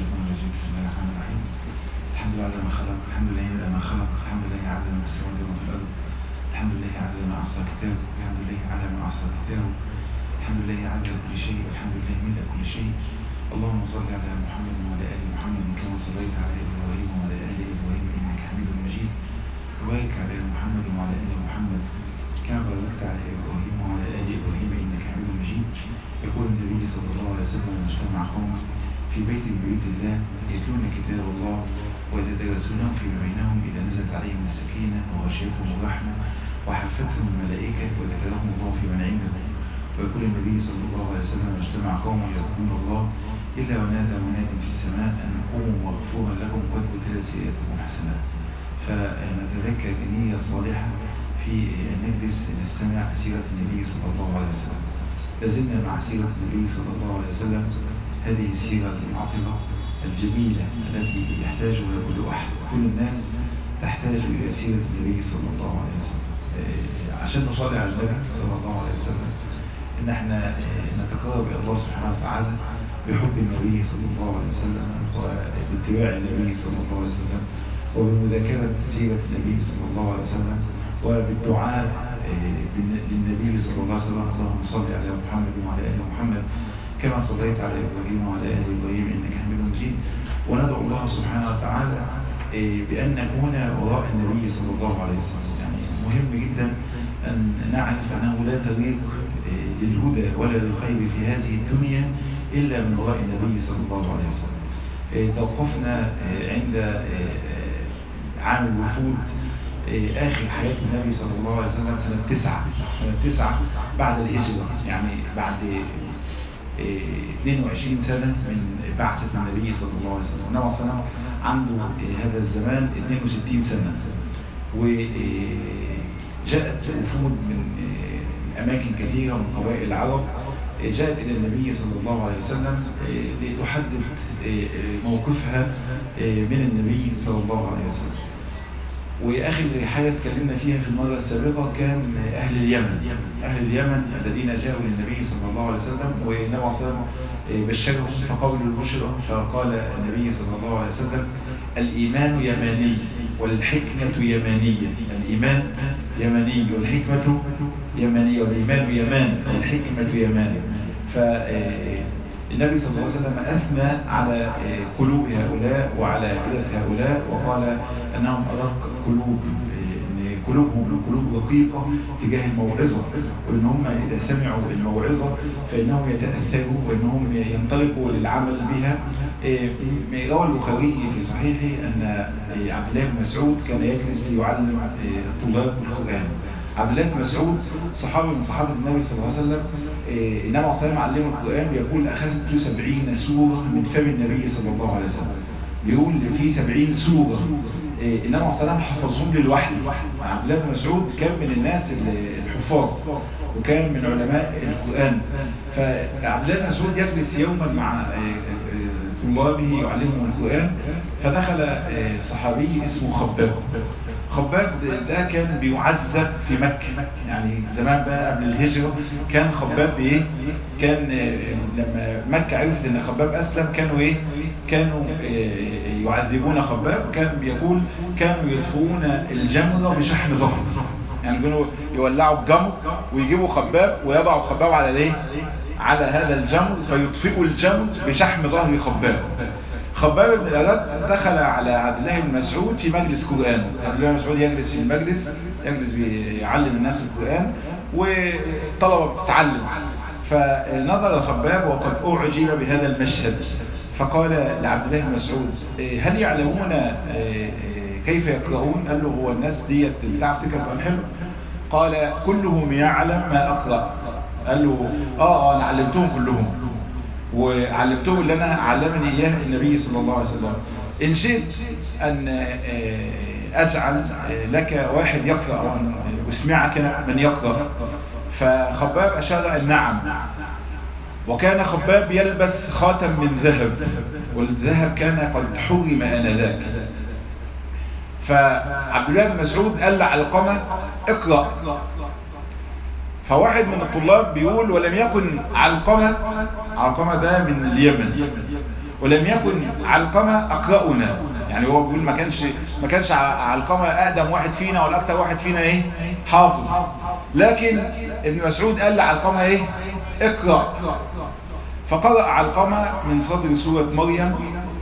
الشيطان الرجيم. بسم الله الرحمن الرحيم. الحمد لله على ما خلق، الحمد لله على ما خلق، الحمد لله على ما في السماوات وما في الارض، الحمد لله على ما احصى كتابه، الحمد لله على ما احصى كتابه، الحمد لله على كل شيء، الحمد لله من كل شيء. اللهم صل على محمد وعلى ال محمد كما صليت على ابراهيم وعلى ال ابراهيم انك حميد مجيد. وبارك على محمد وعلى ال محمد كما باركت على ابراهيم وعلى ال ابراهيم انك حميد مجيد. يقول النبي صلى الله عليه وسلم: اجتمع قوم في بيت من بيوت الله يتلون كتاب الله ويتدارسونه فيما بينهم اذا نزلت عليهم السكينه وغشيتهم الرحمه وحفتهم الملائكه وذكرهم الله في من عنده. ويقول النبي صلى الله عليه وسلم: اجتمع قوم يذكرون الله الا ونادى مناد في السماء ان قوموا مغفورا لكم قد بدلت سيئاتكم حسنات. فنتذكر النية الصالحة في أن نجلس نستمع سيرة النبي صلى الله عليه وسلم. لازلنا مع سيرة النبي صلى الله عليه وسلم، هذه السيرة العطرة الجميلة التي يحتاجها كل أحد، كل الناس تحتاج إلى سيرة النبي صلى الله عليه وسلم. عشان نصلي على النبي صلى الله عليه وسلم إن احنا نتقرب إلى الله سبحانه وتعالى بحب النبي صلى الله عليه وسلم وباتباع النبي صلى الله عليه وسلم وبمذاكرة سيرة النبي صلى الله عليه وسلم وبالدعاء للنبي صلى الله عليه وسلم: اللهم صل على محمد وعلى آل محمد كما صليت على إبراهيم وعلى آل إبراهيم إنك حميد مجيد. وندعو الله سبحانه وتعالى بأن نكون وراء النبي صلى الله عليه وسلم. يعني مهم جدا أن نعرف أنه لا طريق للهدى ولا للخير في هذه الدنيا إلا من وراء النبي صلى الله عليه وسلم. توقفنا عند عام الوفود، آخر حياة النبي صلى الله عليه وسلم سنة 9 بعد الهجرة، يعني بعد 22 سنة من بعثة النبي صلى الله عليه وسلم. النبي صلى الله عليه وسلم عنده هذا الزمان 62 سنة، وجاءت وفود من أماكن كثيرة من قبائل العرب جاءت إلى النبي صلى الله عليه وسلم لتحدث موقفها من النبي صلى الله عليه وسلم. وآخر حاجة اتكلمنا فيها في المرة السابقة كان أهل اليمن الذين جاءوا للنبي صلى الله عليه وسلم، والنبي صلى الله عليه وسلم بشرهم فقبلوا البشرى. فقال النبي صلى الله عليه وسلم: الإيمان يماني والحكمة يمانية. الإيمان يماني والحكمة يمانية، والإيمان يمان والحكمة يمان. فالنبي صلى الله عليه وسلم أثنى على قلوب هؤلاء وعلى أفئدة هؤلاء وقال أنهم أرق قلوبهم قلوب رقيقة تجاه الموعظة، وإنهم إذا سمعوا الموعظة فإنهم يتأثروا وإنهم ينطلقوا للعمل بها. روى البخاري في صحيحه أن عبد الله بن مسعود كان يجلس ليعلم الطلاب القرآن. عبد الله بن مسعود صحابي من صحابة النبي صلى الله عليه وسلم، النبي صلى الله عليه وسلم علمه القرآن، يقول: أخذت 70 سورة من فم النبي صلى الله عليه وسلم. بيقول في 70 سورة النبي صلى الله عليه وسلم حفظهم للوحي. عبد الله بن مسعود كان من الناس الحفاظ وكان من علماء القرآن. فعبد الله بن مسعود يجلس يوما مع طلابه يعلمهم القرآن، فدخل صحابي اسمه خباب ده كان بيعذب في مكة. يعني زمان بقى قبل الهجرة كان خباب كان لما مكة عرفت ان خباب اسلم كانوا يعذبون خباب. كان بيقول كانوا يطفئون الجمرة بشحم ظهره، يعني كانوا يولعوا بجمر ويجيبوا خباب ويضعوا خباب على هذا الجمر فيطفئوا الجمر بشحم ظهر خباب بن الأرد دخل على عبد الله بن مسعود في مجلس قرآن. عبد الله بن مسعود يجلس في المجلس، بيعلم الناس القرآن والطلبة بتتعلم. فنظر خباب وقد أعجب بهذا المشهد، فقال لعبد الله بن مسعود: هل يعلمون كيف يقرؤون؟ قال له: هو الناس ديت بتعرف تقرأ القرآن حلو؟ قال: كلهم يعلم ما أقرأ. قال له: أنا علمتهم كلهم، وعلمتهم اللي أنا علمني إياه النبي صلى الله عليه وسلم. إن شئت أن أجعل لك واحد يقرأ واسمعك من يقرأ. فخباب أشار النعم. وكان خباب يلبس خاتم من ذهب، والذهب كان قد حرم آنذاك. فعبد الله بن مسعود قال لعلقمة: اقرأ. فواحد من الطلاب بيقول: ولم يكن علقمة ده من اليمن، ولم يكن علقمة أقرأنا. يعني هو بيقول ما كانش علقمة أقدم واحد فينا ولا أكتر واحد فينا إيه حافظ، لكن ابن مسعود قال لعلقمة إيه اقرأ، فقرأ علقمة من صدر سورة مريم،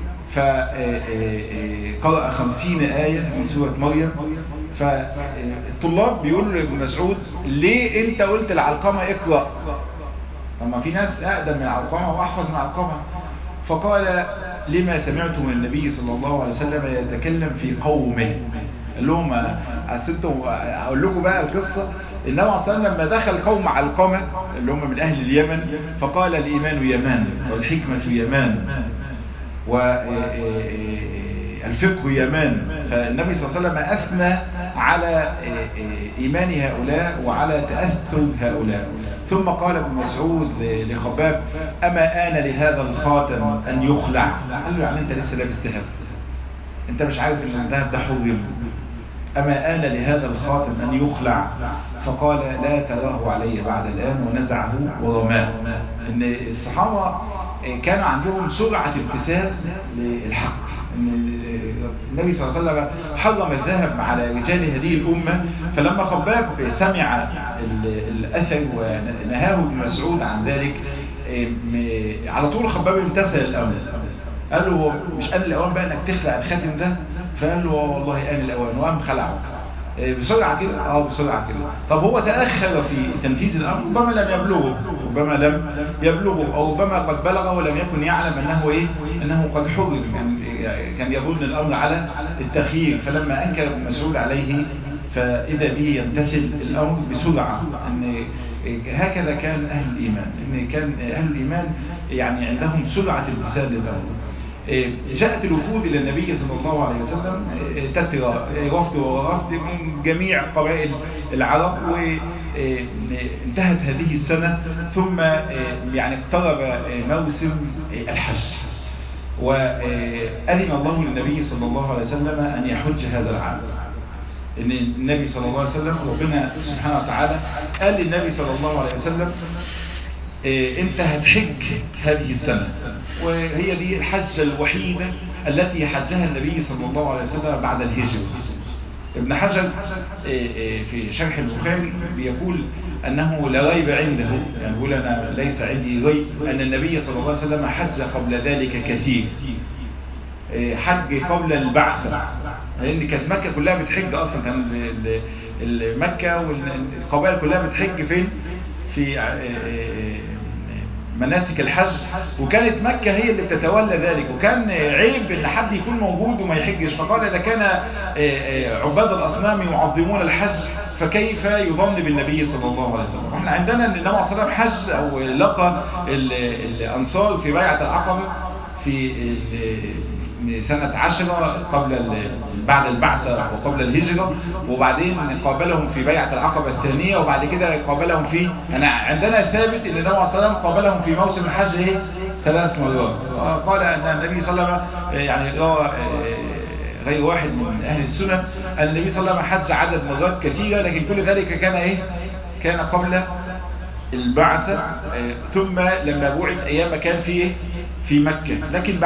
فقرأ 50 آية من سورة مريم. فالطلاب بيقولوا لابن مسعود ليه انت قلت لعلقمة اقرأ؟ طب في ناس اقدم من علقمة واحفظ من علقمة. فقال لما سمعت من النبي صلى الله عليه وسلم يتكلم في قومه. قال لهم اقول لكم بقى القصة. النبي صلى الله عليه وسلم لما دخل قوم علقمة اللي هم من اهل اليمن فقال الإيمان يمان والحكمة يمان والفقه يمان. فالنبي صلى الله عليه وسلم أثنى على إيمان هؤلاء وعلى تأثر هؤلاء. ثم قال ابن مسعود لخباب أما آن لهذا الخاتم أن يخلع؟ قال له يعني أنت لسه لابس ذهب، أنت مش عارف أن الذهب ده حرم؟ أما آن لهذا الخاتم أن يخلع؟ فقال لا تراه علي بعد الآن، ونزعه ورماه. إن الصحابة كان عندهم سرعة امتثال للحق. النبي صلى الله عليه وسلم حرم الذهب على رجال هذه الأمة، فلما خباب سمع الأثر ونهاه ابن مسعود عن ذلك على طول خباب امتثل الأمر. قال له مش آن الأوان بقى انك تخلع الخاتم ده؟ فقال له والله آن الأوان، وقام خلعه بسرعة كده. بسرعة كده. طب هو تأخر في تنفيذ الأمر، ربما لم يبلغه أو ربما قد بلغه ولم يكن يعلم أنه قد حرم. كان يظن الأمر على التخيير. فلما أنكر ابن مسعود عليه فإذا به يمتثل الأمر بسرعة. أن هكذا كان أهل الإيمان، إن كان أهل الإيمان يعني عندهم سرعة امتثال للأمر. جاءت الوفود إلى النبي صلى الله عليه وسلم تترى وفد ورفد من جميع قبائل العرب، وانتهت هذه السنة. ثم يعني اقترب موسم الحج، وأذن الله للنبي صلى الله عليه وسلم أن يحج هذا العام. إن النبي صلى الله عليه وسلم ربنا سبحانه وتعالى قال للنبي صلى الله عليه وسلم انت هتحج هذه السنة، وهي دي الحجة الوحيدة التي حجها النبي صلى الله عليه وسلم بعد الهجرة. ابن حجر في شرح البخاري بيقول أنه لا ريب عنده، يعني يقول أنا ليس عندي ريب أن النبي صلى الله عليه وسلم حج قبل ذلك كثير، حج قبل البعثة، لأن كانت مكة كلها بتحج أصلا. كان مكة والقبائل كلها بتحج فين؟ في مناسك الحج، وكانت مكة هي اللي بتتولى ذلك، وكان عيب ان حد يكون موجود وما يحجش. فقال إذا كان عباد الأصنام يعظمون الحج فكيف يظن بالنبي صلى الله عليه وسلم؟ احنا عندنا ان النبي صلى الله عليه وسلم حج او لقى الأنصار في بيعة العقبة في سنة 10 بعد البعثة وقبل الهجرة، وبعدين قابلهم في بيعة العقبة الثانية، وبعد كده قابلهم في عندنا ثابت ان النبي صلى الله عليه وسلم قابلهم في موسم الحج 3 مرات. قال ان النبي صلى الله عليه وسلم يعني غير واحد من اهل السنة ان النبي صلى الله عليه وسلم حج عدد مرات كثيرة، لكن كل ذلك كان قبل البعثة. ثم لما بعث ايام كان في مكة، لكن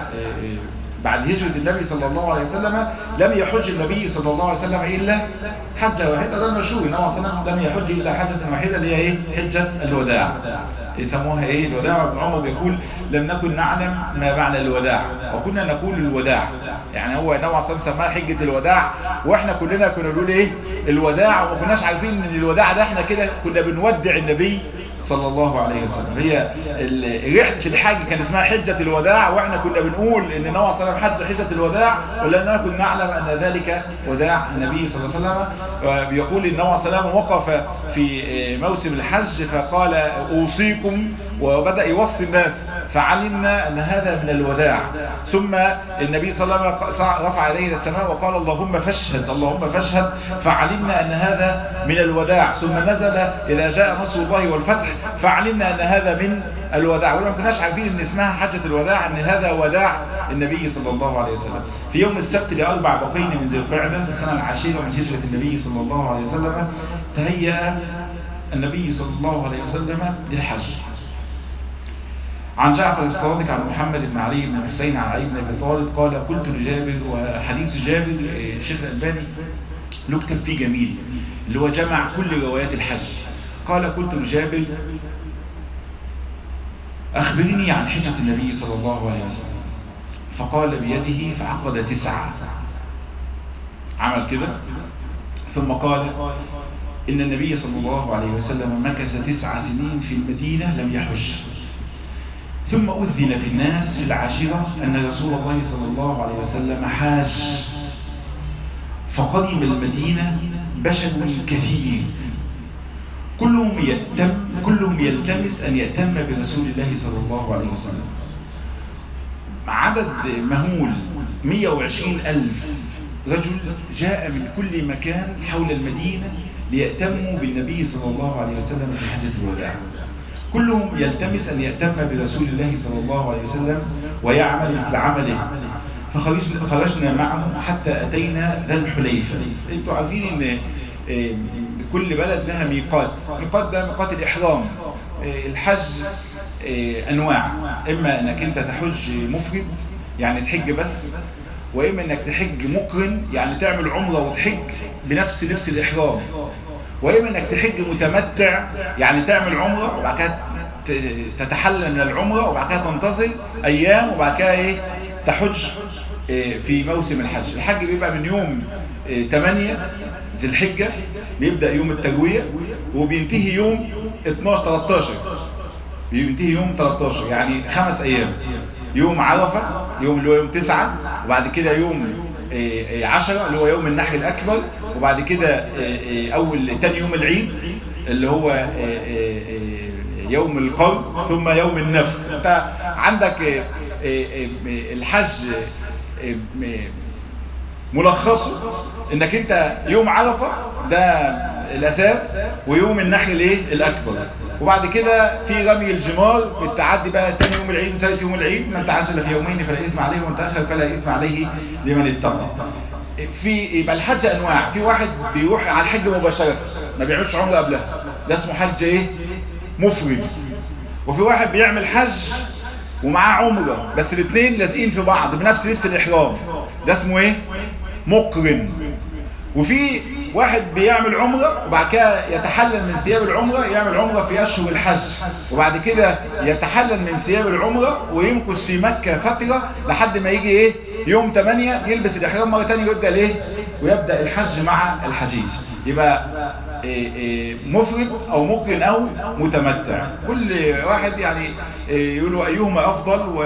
بعد هجرة النبي صلى الله عليه وسلم لم يحج النبي صلى الله عليه وسلم إلا حجة واحدة. ده المشهور، النبي صلى الله عليه وسلم لم يحج إلا حجة واحدة اللي هي حجة الوداع. يسموها الوداع. ابن عمر بيقول لم نكن نعلم ما معنى الوداع وكنا نقول الوداع. يعني هو النبي صلى الله عليه وسلم سماها حجة الوداع، واحنا كلنا كنا نقول الوداع، وما كناش عارفين ان الوداع ده احنا كده كنا بنودع النبي صلى الله عليه وسلم. هي رحلة الحج كان اسمها حجة الوداع، واحنا كنا بنقول ان النبي صلى الله عليه وسلم حج حجة الوداع، ولأننا كنا نعلم ان ذلك وداع النبي صلى الله عليه وسلم. وبيقول النبي صلى الله عليه وسلم وقف في موسم الحج فقال اوصيكم، وبدأ يوصي الناس، فعلمنا ان هذا من الوداع. ثم النبي صلى الله عليه وسلم رفع يديه الى السماء وقال اللهم فاشهد اللهم فاشهد، فعلمنا ان هذا من الوداع. ثم نزل اذا جاء نصر الله والفتح، فعلمنا ان هذا من الوداع. ولما كناش عارفين ان اسمها حجة الوداع، ان هذا وداع النبي صلى الله عليه وسلم. في يوم السبت ل4 بقين من ذي القعدة في السنة 10 من هجرة النبي صلى الله عليه وسلم تهيأ النبي صلى الله عليه وسلم للحج. عن جعفر الصادق عن محمد بن علي بن حسين عن علي بن ابي طالب قال قلت لجابر. وحديث جابر الشيخ الألباني له كتاب فيه جميل اللي هو جمع كل روايات الحج. قال قلت لجابر أخبرني عن حجة النبي صلى الله عليه وسلم. فقال بيده فعقد 9 عمل كده. ثم قال إن النبي صلى الله عليه وسلم مكث 9 سنين في المدينة لم يحج. ثم أذن في الناس في العاشرة أن رسول الله صلى الله عليه وسلم حاج. فقدم المدينة بشر كثير كلهم يلتمس أن يأتم برسول الله صلى الله عليه وسلم. عدد مهول 120,000 رجل جاء من كل مكان حول المدينة ليأتموا بالنبي صلى الله عليه وسلم في حجة الوداع. كلهم يلتمس أن يأتم برسول الله صلى الله عليه وسلم ويعمل مثل عمله. فخرجنا معه حتى أتينا ذا الحليفة. انتوا عارفين ان كل بلد لها ميقات. ميقات ده ميقات الإحرام. الحج أنواع، إما أنك أنت تحج مفرد يعني تحج بس، وإما أنك تحج مقرن يعني تعمل عمرة وتحج بنفس لبس الإحرام، وإما أنك تحج متمتع يعني تعمل عمرة وبعد كده تتحلل من العمرة وبعد كده تنتظر أيام وبعد كده تحج في موسم الحج. الحج بيبقى من يوم 8 ذي الحجة، بيبدأ يوم التجوية وبينتهي يوم 12-13. بينتهي يوم 13 يعني 5 أيام. يوم عرفة يوم اللي هو يوم 9، وبعد كده يوم 10 اللي هو يوم النحر الأكبر، وبعد كده تاني يوم العيد اللي هو يوم القرن، ثم يوم النفر. انت عندك الحج ملخصه انك انت يوم عرفة ده الاساس، ويوم النحر الاكبر، وبعد كده في رمي الجمار بالتعدي بقى تاني يوم العيد وثالث يوم العيد. من تعجل في يومين فلا اثم عليه ومن تاخر فلا اثم عليه لمن اتقى. يبقى الحج انواع. في واحد بيروح على الحج مباشره ما بيعملش عمره قبلها، ده اسمه حج مفرد. وفي واحد بيعمل حج ومعاه عمره، بس الاثنين لازقين في بعض بنفس لبس الاحرام، ده اسمه مقرن. وفي واحد بيعمل عمرة وبعد كده يتحلل من ثياب العمرة، يعمل عمرة في أشهر الحج، وبعد كده يتحلل من ثياب العمرة ويمكث في مكة فترة لحد ما يجي يوم 8 يلبس الإحرام مرة تانية ويبدأ الحج مع الحجيج. يبقى مفرد أو مقرن أو متمتع. كل واحد يعني يقولوا أيهما أفضل،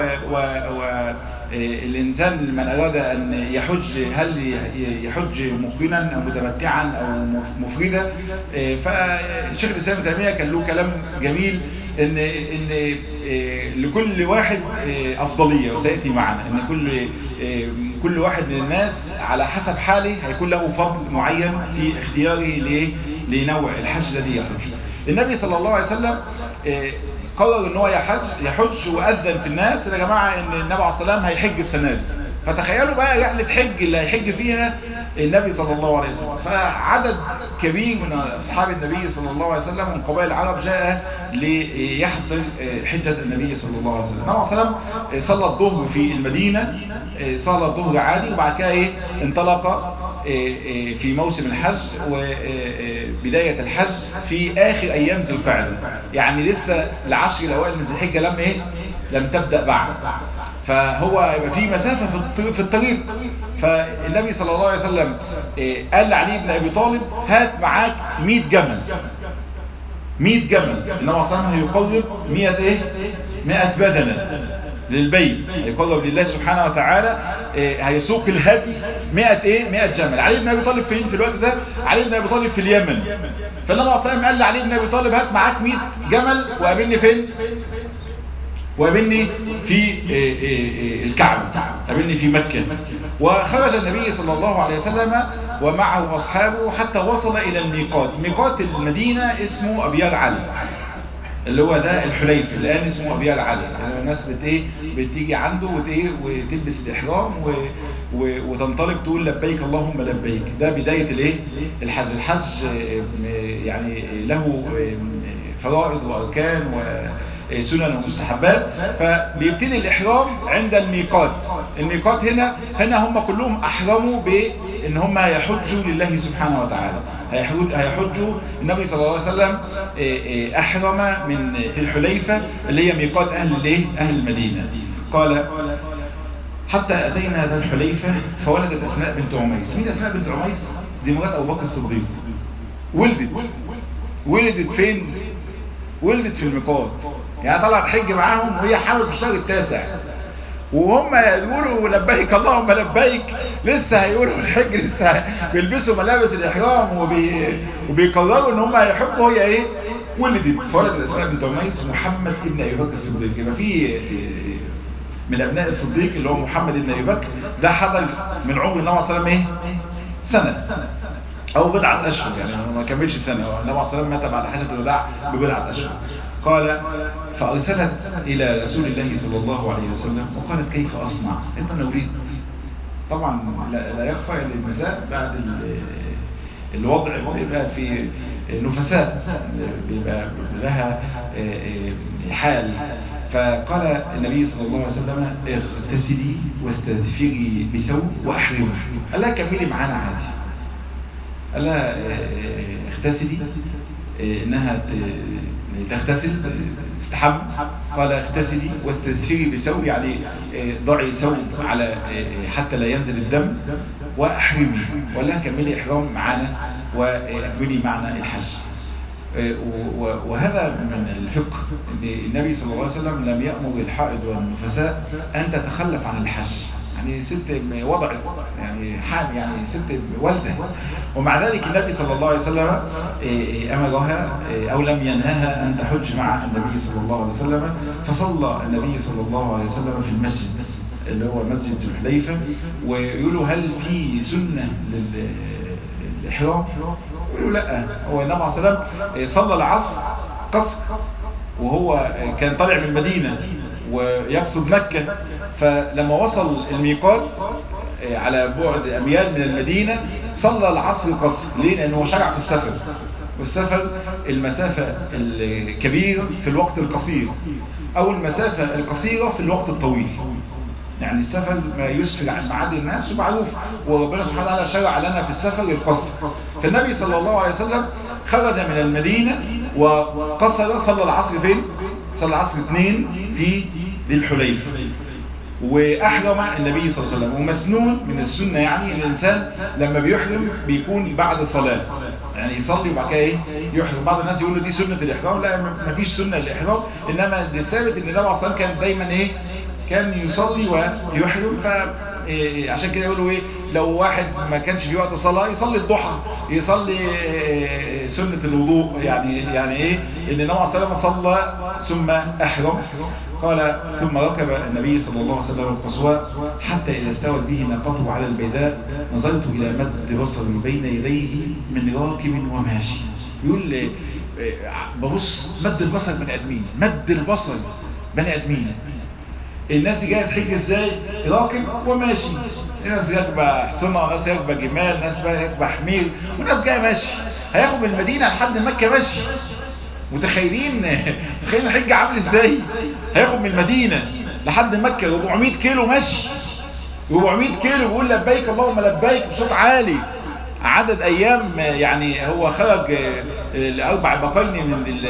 الإنسان من أراد أن يحج هل يحج مقرنا أو متمتعا أو مفردا. فالشيخ الإسلام ابن تيمية كان له كلام جميل إن لكل واحد أفضلية، وسيأتي معنا إن كل واحد من الناس على حسب حاله هيكون له فضل معين في اختياره لنوع الحج الذي يحج. النبي صلى الله عليه وسلم قرر ان هو يحج واذن في الناس يا جماعه ان النبي عليه الصلاه والسلام هيحج السنه دي. فتخيلوا بقى رحله حج اللي هيحج فيها النبي صلى الله عليه وسلم. فعدد كبير من اصحاب النبي صلى الله عليه وسلم من قبائل العرب جاء ليحضر حجه النبي صلى الله عليه وسلم. النبي عليه الصلاه والسلام صلى الظهر في المدينه، صلى الظهر عادي، وبعد كده انطلق في موسم الحج وبداية الحج في آخر أيام ذي القعدة، يعني لسه العشر الأوائل من ذي الحجة لم تبدأ بعد. فهو يبقى في مسافة في الطريق. فالنبي صلى الله عليه وسلم قال لعلي بن أبي طالب هات معاك 100 جمل. 100 جمل. النبي صلى الله عليه وسلم هيقرب 100 بدنة للبيت، هيقرب لله سبحانه وتعالى، هيسوق الهدي 100 جمل. علي بن ابي طالب فين في الوقت ده؟ علي بن ابي طالب في اليمن. فالنبي صلى الله عليه وسلم قال لعلي بن ابي طالب هات معاك 100 جمل وقابلني فين؟ وقابلني في الكعبة، قابلني في مكة. وخرج النبي صلى الله عليه وسلم ومعه أصحابه حتى وصل إلى الميقات. ميقات المدينة اسمه أبيار علي، اللي هو ده الحليف الآن اسمه أبيار علي. يعني الناس بتيجي عنده وتلبس الإحرام وتنطلق تقول لبيك اللهم لبيك. ده بداية الحج. الحج يعني له فرائض وأركان سنن ومستحبات. فبيبتدي الإحرام عند الميقات. الميقات هنا هم كلهم أحرموا بأن هم يحجوا لله سبحانه وتعالى، هيحجوا. النبي صلى الله عليه وسلم أحرم من الحليفة اللي هي ميقات أهل المدينة. قال حتى أتينا ذا الحليفة فولدت أسماء بنت عميس. مين أسماء بنت عميس؟ دي مرات أبو بكر الصديق. ولدت فين؟ ولدت في الميقات، يعني طلعت حج معاهم وهي حامل في الشهر التاسع، وهم يقولوا لبيك اللهم لبيك، لسه هيقولوا الحج، لسه بيلبسوا ملابس الإحرام وبيقرروا ان هم هيحبوا. هي ايه؟ ولدت. فولدت أسماء بنت عميس محمد ابن أبي بكر الصديق. يبقى في من أبناء الصديق اللي هو محمد ابن أبي بكر، ده حضر من عمر النبي صلى الله عليه وسلم سنة أو بضعة أشهر، يعني ما كملش سنة. النبي صلى الله عليه وسلم مات بعد حجة الوداع ببضعة أشهر. قال فأرسلت إلى رسول الله صلى الله عليه وسلم وقالت كيف أصنع؟ أنا أريد. طبعا لا يخفى أن النساء بعد الوضع بيبقى في نفساء، بيبقى لها حال. فقال النبي صلى الله عليه وسلم اغتسلي واستدفري بثوب وأحرمي. قال لها كملي معانا عادي. قال لها اغتسلي، انها تغتسل تستحم. قال اغتسلي واستدفري بثوب، يعني ضعي ثوب على حتى لا ينزل الدم، واحرمي. وقال لها كملي احرام معانا واكملي معنا الحج. وهذا من الفقه ان النبي صلى الله عليه وسلم لم يأمر الحائض والنفساء ان تتخلف عن الحج. يعني ست وضعت، يعني حال، يعني ست والدة، ومع ذلك النبي صلى الله عليه وسلم أمرها أو لم ينهاها أن تحج مع النبي صلى الله عليه وسلم. فصلى النبي صلى الله عليه وسلم في المسجد اللي هو مسجد الحليفة. ويقولوا هل في سنة للإحرام؟ يقولوا لا. هو النبي صلى الله عليه وسلم صلى العصر قصر، وهو كان طالع من المدينة ويقصد مكة. فلما وصل الميقات على بعد أميال من المدينة صلى العصر قصر. ليه؟ لأنه شرع في السفر، والسفر المسافة الكبيرة في الوقت القصير، أو المسافة القصيرة في الوقت الطويل. يعني السفر ما يسفر عن معاد الناس ومعروف، وربنا سبحانه وتعالى شرع لنا في السفر القصر. فالنبي صلى الله عليه وسلم خرج من المدينة وقصر، صلى العصر فين؟ صلى العصر 2 في ذي الحليفة. وأحرم النبي صلى الله عليه وسلم. ومسنون من السنة، يعني الإنسان لما بيحرم بيكون بعد صلاة، يعني يصلي وبعد كده يحرم. بعض الناس يقولوا دي سنة الإحرام. لا، ما فيش سنة للإحرام، إنما الثابت إن النبي صلى الله عليه وسلم كان دايما كان يصلي ويحرم. عشان كده يقولوا لو واحد ما كانش في وقت صلاة يصلي الضحى، يصلي سنة الوضوء، يعني ان النبي صلى الله عليه وسلم صلى ثم احرم. قال ثم ركب النبي صلى الله عليه وسلم القصوى حتى إذا استوت به ناقته على البيداء نظرت إلى مد بصري بين يديه من راكب وماشي. يقول ببص مد البصر بني ادمين، مد البصر بني ادمين. الناس دي جايه تحج ازاي؟ راكب وماشي. ناس راكبه حصنه، ناس راكبه جمال، ناس راكبه حمير، وناس جايه ماشي. هياخد من المدينه لحد مكه ماشي. متخيلين الحج عامل ازاي؟ هياخد من المدينه لحد مكه 400 كيلو ماشي، 400 كيلو بيقول لبيك اللهم لبيك بصوت عالي. عدد ايام، يعني هو خرج الاربع بقين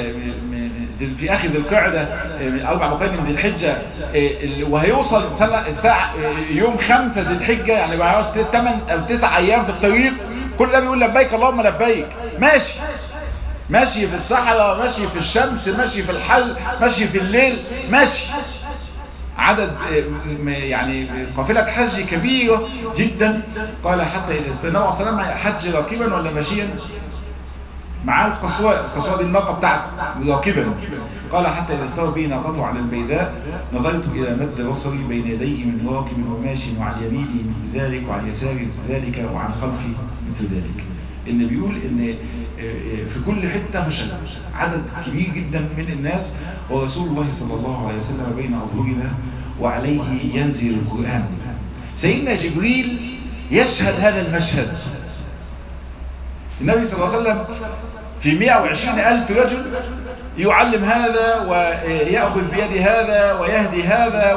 في اخر ذي القعده، 4 بقين من ذي الحجه، وهيوصل الساعه يوم 5 ذي الحجه، يعني بقى 8 أو 9 ايام في الطريق. كل ده بيقول لبيك اللهم لبيك، ماشي ماشي في الصحراء، ماشي في الشمس، ماشي في الحر، ماشي في الليل، ماشي. عدد يعني قافلة حج كبيرة جدا. قال حتى إذا استنى عليه وسلم حج راكبا ولا ماشيا؟ معاه القصوى دي الناقة بتاعته راكبا. قال حتى إذا استوى به ناقته على البيداء نظرت إلى مد بصري بين يديه من راكب وماشي، وعن يميني مثل ذلك وعن يساري مثل ذلك وعن خلفي مثل ذلك. إن بيقول إن في كل حتة مشهد عدد كبير جدا من الناس، ورسول الله صلى الله عليه وسلم بين أظهرنا وعليه ينزل القرآن. سيدنا جبريل يشهد هذا المشهد. النبي صلى الله عليه وسلم في 120,000 رجل يعلم هذا ويأخذ بيد هذا ويهدي هذا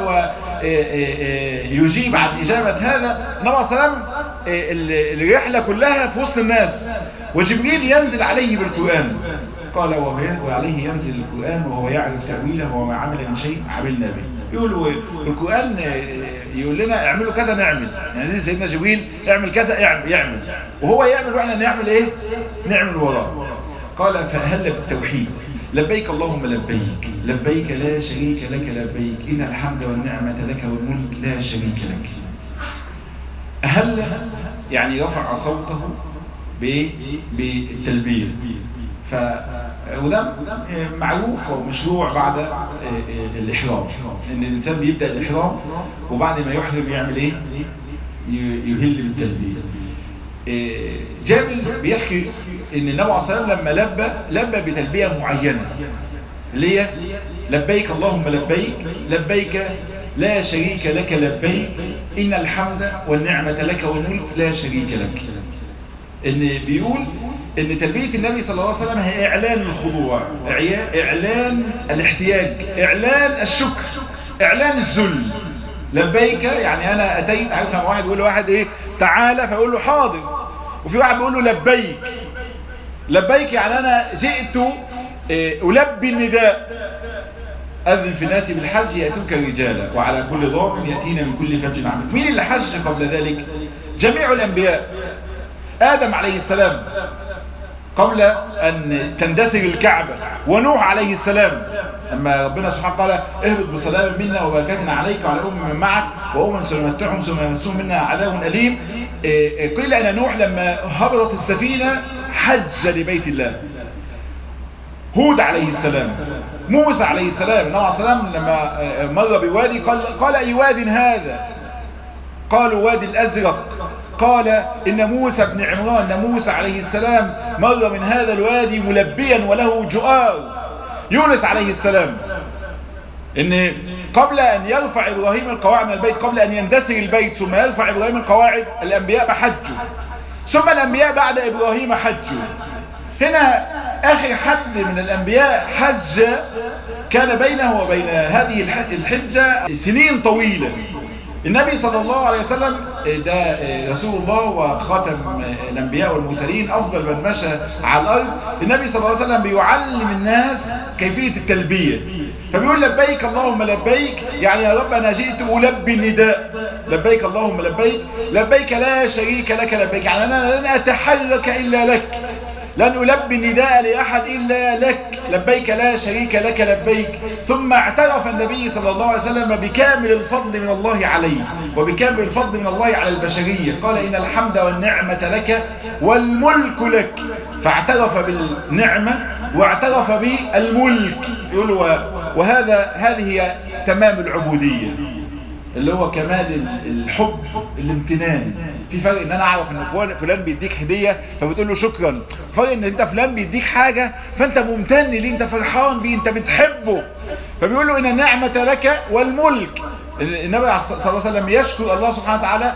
ويجيب عن إجابة هذا. النبي صلى الله عليه وسلم الرحلة كلها في وسط الناس، وجبريل ينزل عليه بالقرآن. قال وعليه ينزل القرآن وهو يعرف تأويله وما عمل من شيء عملنا به. يقول القرآن يقول لنا اعملوا كذا نعمل، يعني سيدنا جبريل اعمل كذا يعمل، وهو يعمل واحنا نعمل ايه؟ نعمل وراه. قال فأهل بالتوحيد لبيك اللهم لبيك، لبيك لا شريك لك لبيك، إن الحمد والنعمة لك والملك لا شريك لك. أهل يعني رفع صوته بالتلبية، وده معروف ومشروع بعد الإحرام، إن الإنسان بيبدأ الإحرام وبعد ما يحرم يعمل إيه؟ يهل بالتلبية. جابر بيحكي إن النبي عليه الصلاة والسلام لما لبى بتلبية معينة اللي هي لبيك اللهم لبيك، لبيك لا شريك لك لبيك، إن الحمد والنعمة لك والملك لا شريك لك. إن بيقول إن تلبية النبي صلى الله عليه وسلم هي إعلان الخضوع، إعلان الاحتياج، إعلان الشكر، إعلان الذل. لبيك يعني أنا أتيت، عارف لما واحد يقول له واحد إيه تعالى فيقول له حاضر، وفي واحد بيقول له لبيك. لبيك يعني أنا جئت ألبي النداء، أذن في الناس بالحج يأتوك رجالا وعلى كل ضامن يأتينا من كل فج عميق. مين اللي حج قبل ذلك؟ جميع الأنبياء. آدم عليه السلام قبل أن تندثر الكعبة، ونوح عليه السلام أما ربنا سبحانه قال اهبط بسلام منا وبركاتنا عليك وعلى من معك وأمم سنمتعهم ثم يمسهم منا عذاب أليم. قيل أن نوح لما هبطت السفينة حج لبيت الله. هود عليه السلام، موسى عليه السلام، النبي عليه السلام لما مر بوادي قال أي واد هذا؟ قالوا وادي الأزرق. قال إن موسى بن عمران، إن موسى عليه السلام مر من هذا الوادي ملبيا وله جؤار. يونس عليه السلام إن قبل أن يرفع إبراهيم القواعد من البيت، قبل أن يندثر البيت ثم يرفع إبراهيم القواعد، الأنبياء حجوا، ثم الأنبياء بعد إبراهيم حجوا. هنا آخر حد من الأنبياء حج كان بينه وبين هذه الحجة سنين طويلة. النبي صلى الله عليه وسلم ده رسول الله وخاتم الأنبياء والمرسلين، أفضل من مشى على الأرض. النبي صلى الله عليه وسلم بيعلم الناس كيفية التلبية، فبيقول لبيك اللهم لبيك، يعني يا رب أنا جئت ألبي النداء. لبيك اللهم لبيك، لبيك لا شريك لك لبيك، يعني أنا لن أتحرك إلا لك، لن ألبي النداء لأحد إلا لك. لبيك لا شريك لك لبيك. ثم اعترف النبي صلى الله عليه وسلم بكامل الفضل من الله عليه وبكامل الفضل من الله على البشرية. قال إن الحمد والنعمة لك والملك لك، فاعترف بالنعمة واعترف بالملك. يقول هذه هي تمام العبودية، اللي هو كمال الحب الامتنان. في فرق ان انا اعرف ان فلان بيديك هدية فبتقول له شكرا، فرق ان انت فلان بيديك حاجة فانت ممتن ليه، انت فرحان بيه، انت بتحبه. فبيقول له ان النعمة لك والملك. النبي صلى الله عليه وسلم يشكر الله سبحانه وتعالى.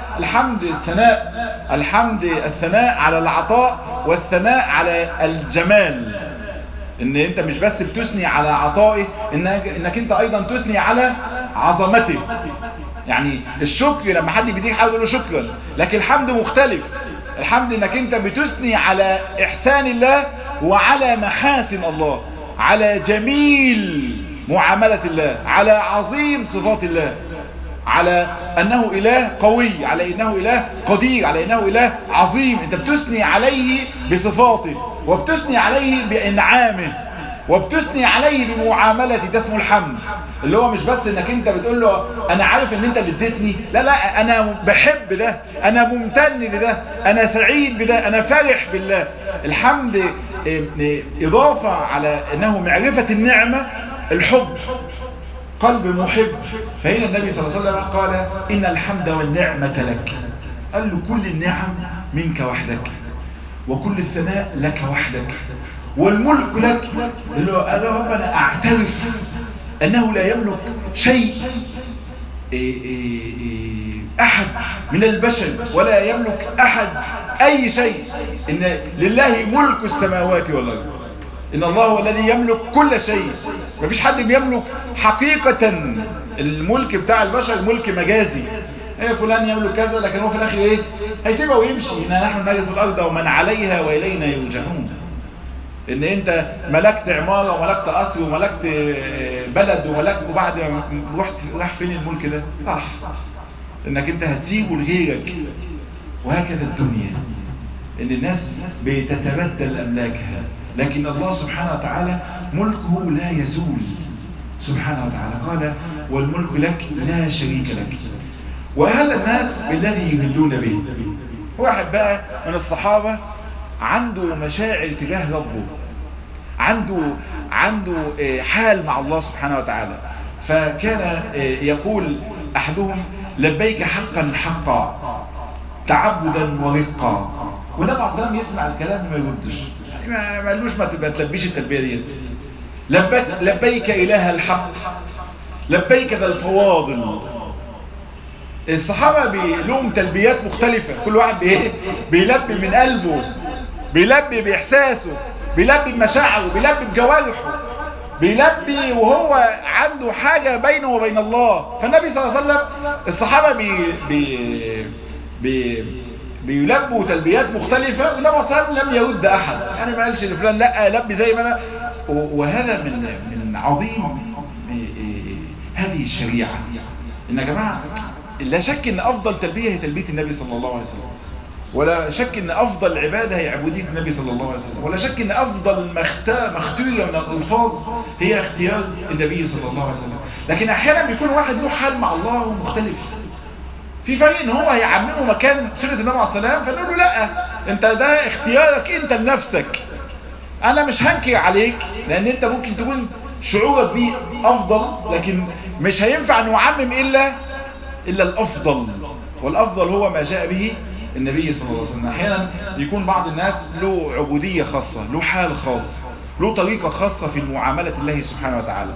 الحمد الثناء على العطاء والثناء على الجمال، ان انت مش بس بتثني على عطائه، انك انت ايضا تثني على عظمته. يعني الشكر لما حد بيديك حاجه تقول له شكرا، لكن الحمد مختلف. الحمد انك انت بتثني على احسان الله وعلى محاسن الله، على جميل معاملة الله، على عظيم صفات الله، على انه اله قوي، على انه اله قدير، على انه اله عظيم. انت بتثني عليه بصفاته وبتثني عليه بانعامه وبتثني عليه بمعاملته. ده اسمه الحمد، اللي هو مش بس انك انت بتقول له انا عارف ان انت اللي اديتني، لا انا بحب ده، انا ممتن لده، انا سعيد بده، انا فرح بالله. الحمد اضافة على انه معرفة النعمة، الحب، قلب محب. فهنا النبي صلى الله عليه وسلم قال ان الحمد والنعمة لك. قال له كل النعم منك وحدك وكل الثناء لك وحدك والملك لك. اللي هو قال له ربنا اعترف انه لا يملك شيء احد من البشر، ولا يملك احد اي شيء، ان لله ملك السماوات والارض. إن الله هو الذي يملك كل شيء. مفيش حد بيملك حقيقة الملك بتاع البشر، ملك مجازي. فلان يملك كذا، لكن هو في الآخر إيه؟ هيسيبها ويمشي. إن نحن نرث الأرض ومن عليها وإلينا يرجعون. إن أنت ملكت عمارة وملكت قصر وملكت بلد وملكت، وبعد ما راح فين الملك ده؟ راح. إنك أنت هتسيبه لغيرك. وهكذا الدنيا، إن الناس بتتبدل أملاكها، لكن الله سبحانه وتعالى ملكه لا يزول سبحانه وتعالى. قال والملك لك لا شريك لك. وهذا الناس الذي يهلون به. واحد بقى من الصحابة عنده مشاعر تجاه ربه، عنده حال مع الله سبحانه وتعالى. فكان يقول أحدهم لبيك حقا حقا تعبدا ورقا. والنبي عليه الصلاة والسلام يسمع الكلام ما يردش، ما قالوش ما تلبيش التلبية دي. لبيك إله الحق، لبيك ذا الفواضل. الصحابة لهم تلبيات مختلفة، كل واحد بيلبي من قلبه، بيلبي بإحساسه، بيلبي بمشاعره، بيلبي بجوارحه، بيلبي وهو عنده حاجة بينه وبين الله. فالنبي صلى الله عليه وسلم الصحابة بيلبوا تلبيات مختلفة، والنبي صلى الله عليه وسلم لم يرد أحد. يعني ما قالش لفلان لا لبي زي ما أنا. وهذا من عظيم هذه الشريعة. إن يا جماعة لا شك إن أفضل تلبية هي تلبية النبي صلى الله عليه وسلم، ولا شك إن أفضل عبادة هي عبودية النبي صلى الله عليه وسلم، ولا شك إن أفضل مختيرة من الألفاظ هي اختيار النبي صلى الله عليه وسلم. لكن أحيانا بيكون واحد له حال مع الله مختلف. في فرق إن هو هيعممه مكان سنة النبي عليه الصلاة والسلام، فنقول له لا، أنت ده اختيارك أنت لنفسك، أنا مش هنكر عليك، لأن أنت ممكن تكون شعورك بيه أفضل، لكن مش هينفع نعمم إلا الأفضل. والأفضل هو ما جاء به النبي صلى الله عليه وسلم. أحيانا يكون بعض الناس له عبودية خاصة، له حال خاص، له طريقة خاصة في معاملة الله سبحانه وتعالى.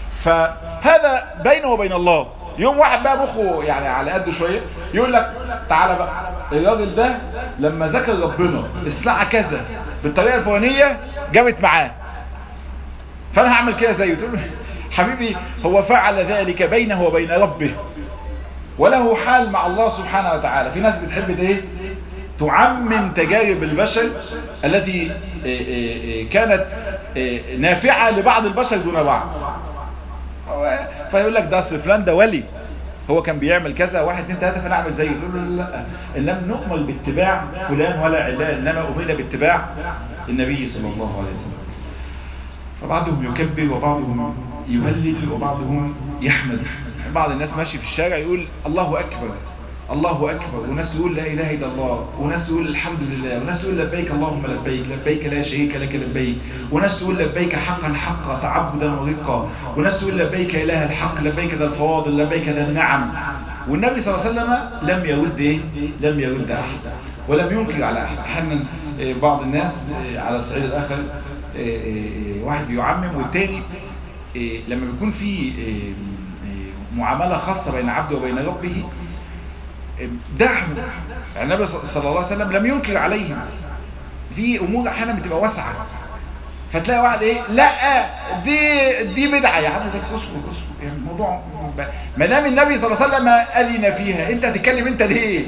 فهذا بينه وبين الله. يوم واحد بقى مخه يعني على قده شوية يقول لك تعالى بقى، الراجل ده لما ذكر ربنا الساعة كذا بالطريقة الفلانية جابت معاه، فأنا هعمل كده زيه. تقول له حبيبي هو فعل ذلك بينه وبين ربه، وله حال مع الله سبحانه وتعالى. في ناس بتحب ايه؟ تعمم تجارب البشر التي كانت نافعة لبعض البشر دون بعض. فيقول لك ده اصل فلان ده ولي، هو كان بيعمل كذا 1 2 3 فانا اعمل زيه. يقول له لا، لم نؤمر باتباع فلان ولا علان، انما امرنا باتباع النبي صلى الله عليه وسلم. فبعضهم يكبر وبعضهم يهلل وبعضهم يحمد. بعض الناس ماشي في الشارع يقول الله أكبر الله أكبر، وناس يقول لا إله إلا الله، وناس يقول الحمد لله، وناس يقول لبيك اللهم لبيك لبيك لا شريك لك لبيك، وناس تقول لبيك حقا حقا تعبدا ورقا، وناس تقول لبيك إله الحق لبيك ذا الفواضل لبيك ذا النعم. والنبي صلى الله عليه وسلم لم يرد لم يرد أحد ولم ينكر على أحد. أحيانا بعض الناس على الصعيد الآخر واحد يعمم، والتاني لما بيكون في معاملة خاصة بين عبده وبين ربه دعم. النبي صلى الله عليه وسلم لم ينكر عليهم. في امور احيانا بتبقى واسعة، فتلاقي واحد لا دي بدعة يا عم، بس اسكت يعني الموضوع ما دام النبي صلى الله عليه وسلم اذن فيها، انت هتتكلم انت ليه؟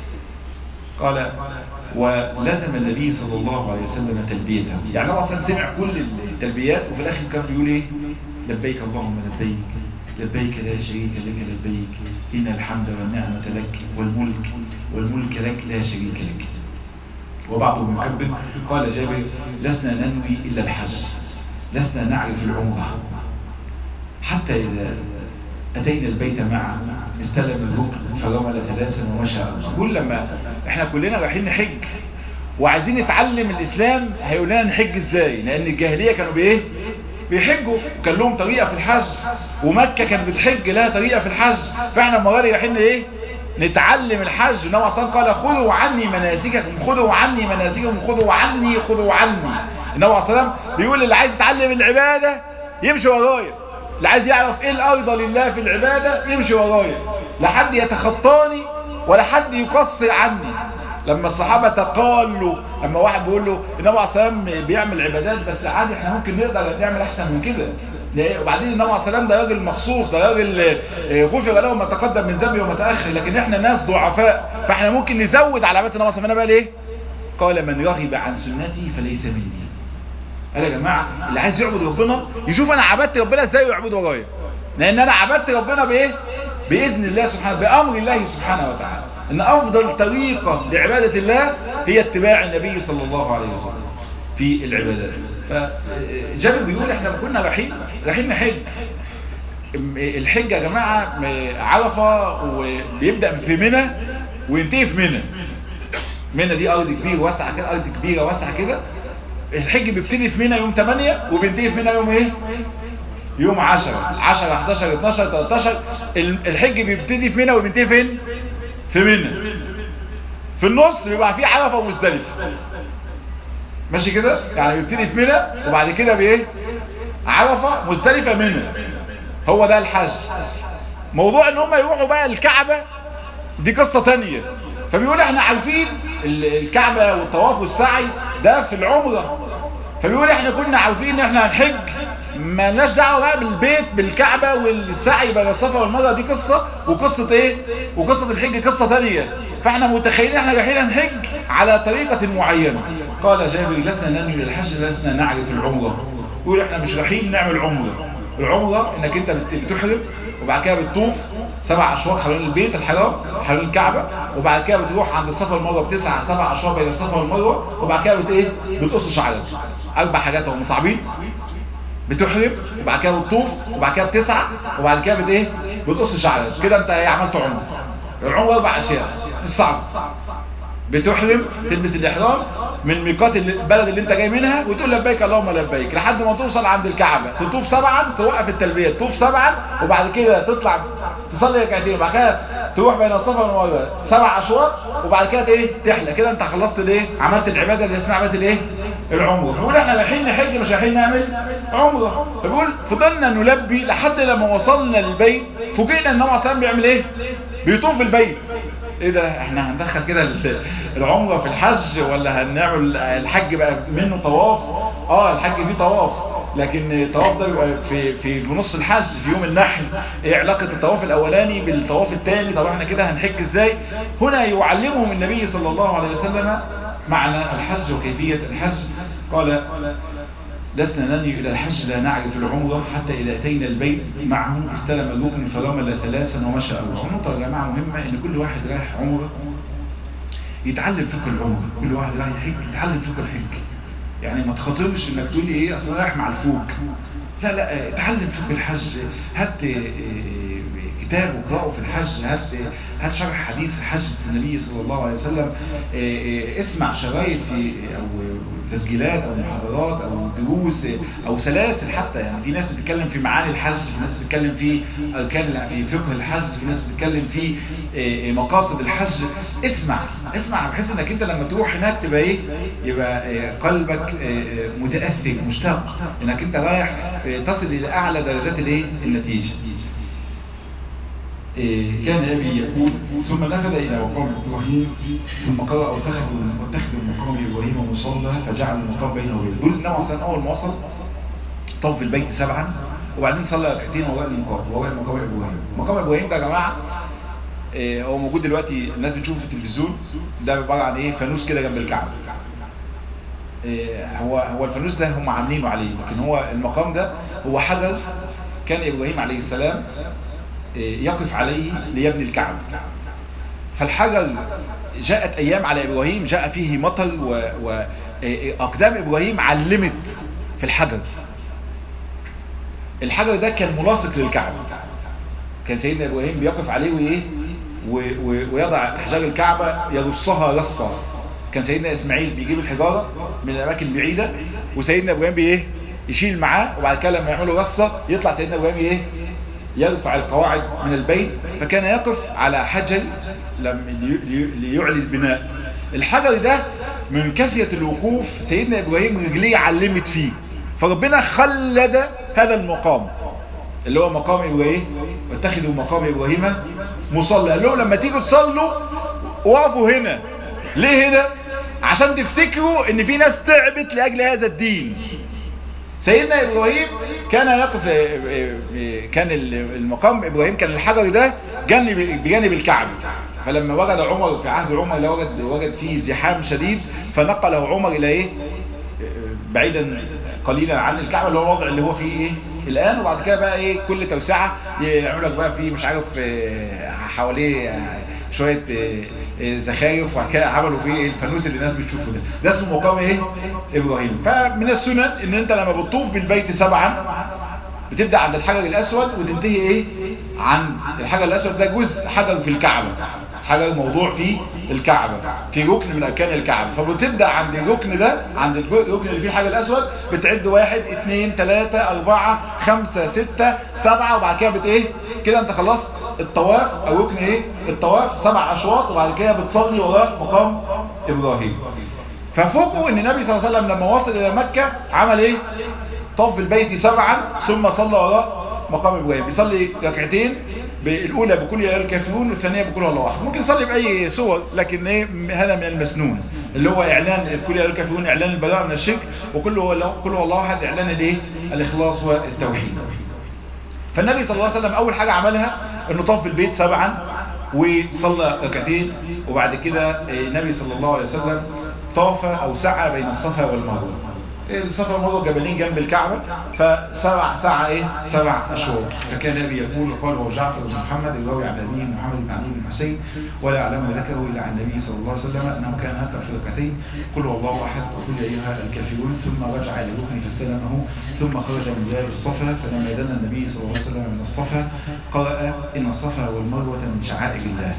قال ولزم النبي صلى الله عليه وسلم تلبيته. يعني هو اصلا سمع كل التلبيات وفي الاخر كان بيقول لبيك اللهم لبيك لبيك لا شريك لك لبيك إن الحمد والنعمة لك والملك لك لا شريك لك. وبعضهم يكبر. قال جابر لسنا ننوي إلا الحج، لسنا نعرف العمرة، حتى إذا أتينا البيت معه استلم الركن فرمل 3 ومشى. كل لما احنا كلنا رايحين نحج وعايزين نتعلم الإسلام هيقول لنا نحج ازاي، لأن الجاهلية كانوا بيحجوا وكان لهم طريقة في الحج، ومكة كانت بتحج لها طريقة في الحج. فاحنا المرة دي رايحين نتعلم الحج. النبي اصلا قال خذوا عني مناسككم خذوا عني مناسككم خذوا عني. النبي اصلا بيقول اللي عايز يتعلم العبادة يمشي ورايا، اللي عايز يعرف ايه الارضى لله في العبادة يمشي ورايا، لا حد يتخطاني ولا حد يقصر عني. لما الصحابة تقالوا، لما واحد بيقول له النبي عليه الصلاة والسلام بيعمل عبادات بس عادي احنا ممكن نقدر نعمل احسن من كده. وبعدين النبي عليه الصلاة والسلام ده راجل مخصوص، ده راجل غفر له ما تقدم من ذنبه وما تأخر، لكن احنا ناس ضعفاء فاحنا ممكن نزود على عبادة النبي عليه الصلاة والسلام. بقى ليه؟ قال من رغب عن سنتي فليس مني. قال يا جماعة اللي عايز يعبد ربنا يشوف انا عبدت ربنا ازاي ويعبد ورايا، لان انا عبدت ربنا بايه؟ باذن الله سبحانه، بامر الله سبحانه وتعالى. ان افضل طريقة لعبادة الله هي اتباع النبي صلى الله عليه وسلم في العبادات. فجابر بيقول احنا كنا رايحين نحج. الحج يا جماعة عرفة وبيبدأ في منى وينتهي في منى. منى دي ارض كبيرة واسعة كده، ارض كبيرة واسعة كده. الحج بيبتدي في منى يوم 8 وبينتهي في منى يوم ايه؟ يوم 10 11 12 13. الحج بيبتدي في منى وبينتهي فين؟ في منى. في النص بيبقى فيه عرفة ومزدلفة، ماشي كده؟ يعني بيبتدي في منى وبعد كده بايه؟ عرفة مزدلفة منى. هو ده الحج. موضوع ان هم يروحوا بقى الكعبة دي قصة تانية. فبيقول احنا عارفين الكعبة والطواف والسعي ده في العمرة، فبيقول احنا كنا عارفين ان احنا هنحج، ما لناش دعوه بقى بالبيت بالكعبة والسعي بين الصفا والمروة، دي قصة، وقصة ايه؟ وقصة الحج قصة تانية. فاحنا متخيلين احنا رايحين نحج على طريقة معينة. قال جابر لسنا ننوي للحج لسنا نعرف العمرة. يقول احنا مش رايحين نعمل عمرة. العمرة انك انت بتحرم وبعد كده بتطوف 7 اشواط حوالين البيت الحرام حوالين الكعبة، وبعد كده بتروح عند الصفا والمروة بتسعى 7 اشواط بين الصفا والمروة، وبعد كده بتقص شعرك. 4 حاجات هم صعبين. بتحرم وبعد كده بتطوف وبعد كده بتسعى وبعد كده بتقص شعرك. كده انت عملت عمرة. العمرة 4 اشياء مش صعب. بتحرم تلبس الاحرام من ميقات البلد اللي انت جاي منها وتقول لبيك اللهم لبيك لحد ما توصل عند الكعبة، تطوف 7 توقف التلبية، تطوف 7 وبعد كده تطلع تصلي ركعتين وبعد كده تروح بين الصفا والمروة 7 اشواط وبعد كده تحلى. كده انت خلصت عملت العبادة اللي اسمها عبادة العمرة. فبيقول احنا رايحين نحج مش رايحين نعمل عمرة. فبيقول فضلنا نلبي لحد لما وصلنا للبيت فوجئنا ان النبي صلى الله عليه وسلم بيعمل ايه؟ بيطوف في البيت. ايه ده؟ احنا هندخل كده العمرة في الحج ولا هنعمل الحج بقى منه طواف؟ الحج فيه طواف، لكن الطواف ده بيبقى في نص الحج في يوم النحر. ايه علاقة الطواف الاولاني بالطواف الثاني؟ طب احنا كده هنحج ازاي؟ هنا يعلمهم النبي صلى الله عليه وسلم معنى الحج وكيفية الحج. قال لسنا ننوي إلى الحج لا نعرف العمرة حتى إذا أتينا البيت معه استلم الركن فرمل 3 ومشى 4. نقطة يا جماعة مهمة إن كل واحد رايح عمرة يتعلم فقه العمرة. كل واحد رايح يحج يتعلم فقه الحج. يعني ما تخاطرش إنك تقول لي إيه أصلا رايح مع الفوق. لا اتعلم فقه الحج. هات كتاب وقرأه في الحج، هات شرح حديث حج النبي صلى الله عليه وسلم، اسمع شرايط أو تسجيلات او محاضرات او دروس او سلاسل حتى. يعني في ناس بتتكلم في معاني الحج، في ناس بتتكلم في اركان في فقه الحج، في ناس بتتكلم في مقاصد الحج. اسمع بحيث انك انت لما تروح هناك تبقى يبقى قلبك متأثر مشتاق انك انت رايح تصل الى اعلى درجات النتيجة. كان أبي يقول ثم نفذ إلى مقام إبراهيم ثم قرأ واتخذوا مقام إبراهيم مصلى فجعل المقام بينه وبينه. دول النبي صلى أول ما وصل طاف في البيت 7 وبعدين صلى ركعتين وراء مقام إبراهيم. مقام إبراهيم ده يا جماعة هو موجود دلوقتي، الناس بتشوفه في التلفزيون. ده عبارة عن فانوس كده جنب الكعبة. هو الفانوس ده هم عاملينه عليه، لكن هو المقام ده هو حجر كان إبراهيم عليه السلام يقف عليه ليبني الكعبة. فالحجر جاءت أيام على إبراهيم جاء فيه مطر وأقدام إبراهيم علمت في الحجر. الحجر ده كان ملاصق للكعبة، كان سيدنا إبراهيم بيقف عليه ويضع أحجار الكعبة يرصها رصة. كان سيدنا إسماعيل بيجيب الحجارة من الأماكن بعيدة وسيدنا إبراهيم يشيل معاه، وبعد كده لما يعملوا رصة يطلع سيدنا إبراهيم يرفع القواعد من البيت. فكان يقف على حجر ليعلي البناء. الحجر ده من كثرة الوقوف سيدنا إبراهيم رجليه علمت فيه، فربنا خلد هذا المقام اللي هو مقام إبراهيم واتخذوا مقام إبراهيم مصلى. قال لهم لما تيجوا تصلوا وقفوا هنا ليه هنا؟ عشان تفتكروا ان في ناس تعبت لاجل هذا الدين. سيدنا ابراهيم كان يقف، كان المقام ابراهيم كان الحجر ده بجانب الكعبة، فلما وجد عمر في عهد عمر وجد فيه زحام شديد، فنقله عمر الى ايه؟ بعيدا قليلا عن الكعبة اللي هو الوضع اللي هو فيه ايه الان. وبعد كده بقى ايه كل توسعة يعملوا لك بقى فيه مش عارف حواليه شوية زخارف، وبعد كده عملوا فيه الفانوس اللي الناس بتشوفه ده اسمه مقام ايه؟ ابراهيم. فمن السنن ان انت لما بتطوف بالبيت 7 بتبدأ عند الحجر الاسود وتنتهي ايه عند الحجر الاسود. ده جزء حجر في الكعبة، حجر موضوع في الكعبة كركن من اركان الكعبة. فبتبدأ عند الركن ده، عند الركن اللي فيه الحجر الاسود، بتعد 1 2 3 4 5 6 7، وبعد كده ايه كده انت خلصت الطواف او ركن ايه الطواف 7 اشواط، وبعد كده بتصلي وراء مقام ابراهيم. ففوقوا ان النبي صلى الله عليه وسلم لما وصل الى مكة عمل ايه؟ طاف بالبيت 7 ثم صلى وراء مقام ابراهيم. بيصلي ركعتين، الاولى بكل يا الكافرون والثانيه بكل الله احد. ممكن يصلي باي صور، لكن ايه هذا من المسنون اللي هو اعلان كل يا الكافرون، اعلان البراءه من الشرك، وكل الله احد اعلان الايه الاخلاص والتوحيد. فالنبي صلى الله عليه وسلم اول حاجه عملها انه طاف بالبيت 7 وصلى ركعتين، وبعد كده النبي صلى الله عليه وسلم طاف او سعى بين الصفا والمروه. الصفا والمروه جبلين جنب الكعبه، سعى ايه 7 اشواط. فكان النبي يقول قال هو جعفر بن محمد الراوي عن ابيه محمد بن علي بن حسين ولا يعلم ذكره الا عن النبي صلى الله عليه وسلم انه كان هكا في ركعتين قل هو الله احد وقل يا ايها الكافرون، ثم رجع الى الركن فاستلمه، ثم خرج من باب الصفا. فلما دنا النبي صلى الله عليه وسلم من الصفا قرأ ان الصفا والمروه من شعائر الله،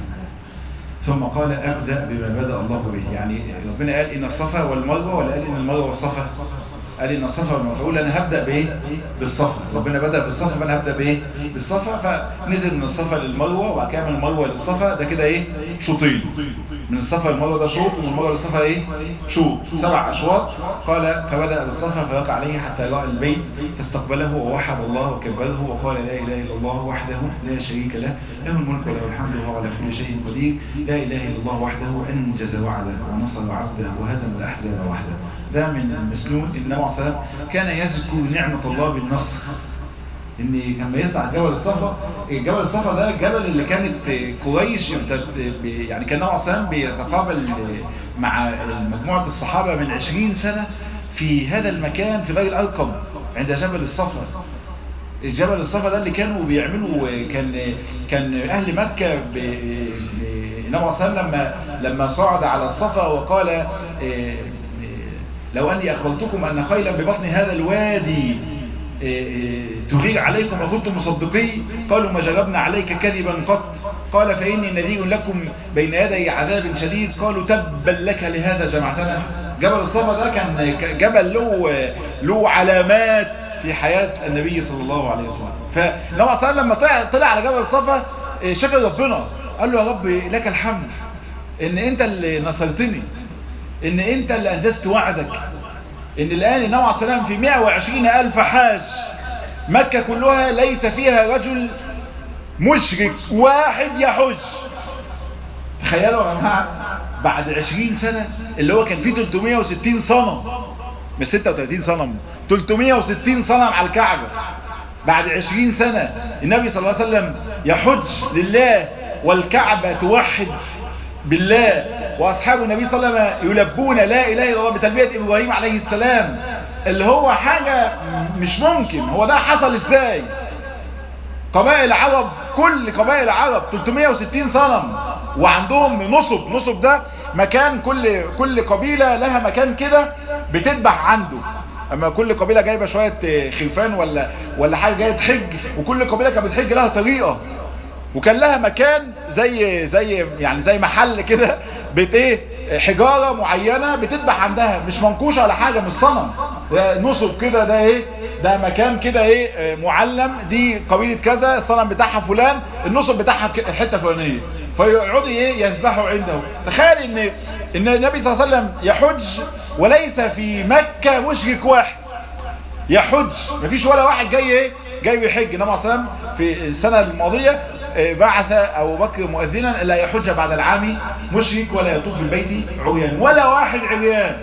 ثم قال أبدأ بما بدأ الله به. يعني ربنا قال إن الصفا والمروة، ولا قال إن المروة والصفا؟ قال إن الصفا والمروة. فقول أنا هبدأ بإيه؟ بالصفا. ربنا بدأ بالصفا فأنا هبدأ بإيه؟ بالصفا. فنزل من الصفا للمروة، وبعد كده من المروة للصفا. ده كده إيه؟ شوطين. من الصفا للمروة ده شوط، ومن المروة للصفا إيه؟ شوط، 7 أشواط. قال فبدأ بالصفا فركع عليه حتى رأى البيت فاستقبله ووحد الله وكبره وقال لا إله إلا الله وحده لا شريك له، له الملك وله الحمد وهو على كل شيء قدير، لا إله إلا الله وحده أنجز وعده ونصر عبده وهزم الأحزاب وحده. ده من المسنون. النبي عليه الصلاة والسلام كان يذكر نعمة الله بالنصر. ان لما يطلع جبل الصفا، جبل الصفا ده الجبل اللي كانت قريش يعني كان النبي عليه الصلاة والسلام بيتقابل مع مجموعة الصحابة من 20 سنة في هذا المكان في بئر الأرقم عند جبل الصفا. الجبل الصفا ده اللي كانوا بيعملوا، كان أهل مكة النبي عليه الصلاة والسلام لما صعد على الصفا وقال لو أني أخبرتكم أن خيلا ببطن هذا الوادي تغير عليكم وكنتم مصدقي قالوا ما جربنا عليك كذبا قط، قال فإني نذير لكم بين يدي عذاب شديد، قالوا تبا لك لهذا جمعتنا. جبل الصفا ده كان جبل له علامات في حياة النبي صلى الله عليه وسلم. فالنبي صلى الله عليه وسلم لما طلع على جبل الصفا شكر ربنا، قال له يا رب لك الحمد ان انت اللي نصرتني، ان انت اللي انجزت وعدك، ان الان النبي عليه الصلاه والسلام في 120,000 حاج، مكة كلها ليس فيها رجل مشرك واحد يحج. تخيلوا يا جماعه بعد 20 سنة اللي هو كان فيه 360 صنم، مش 36 صنم، 360 صنم على الكعبة. بعد 20 سنة النبي صلى الله عليه وسلم يحج لله والكعبة توحد بالله، واصحاب النبي صلى الله عليه وسلم يلبون لا اله الا الله بتلبية ابراهيم عليه السلام، اللي هو حاجة مش ممكن. هو ده حصل ازاي؟ قبائل العرب، كل قبائل العرب 360 صنم، وعندهم نصب ده مكان، كل قبيلة لها مكان كده بتذبح عنده. اما كل قبيلة جايبة شوية خلفان ولا حاجة جاية تحج، وكل قبيلة كانت بتحج لها طريقة، وكان لها مكان زي محل كده حجارة معينة بتذبح عندها، مش منقوشة ولا حاجة، مش صنم، نصب كده. ده مكان كده معلم، دي قبيلة كذا، الصنم بتاعها فلان، النصب بتاعها الحتة فلانية، فيقعدوا يذبحوا عنده. تخيل ان النبي صلى الله عليه وسلم يحج وليس في مكة مشرك واحد يحج، مفيش ولا واحد جاي جاي يحج. النبي عليه الصلاة والسلام في السنة الماضية بعث أبو بكر مؤذنا لا يحج بعد العام مشرك ولا يطوف البيت عريان، ولا واحد عريان.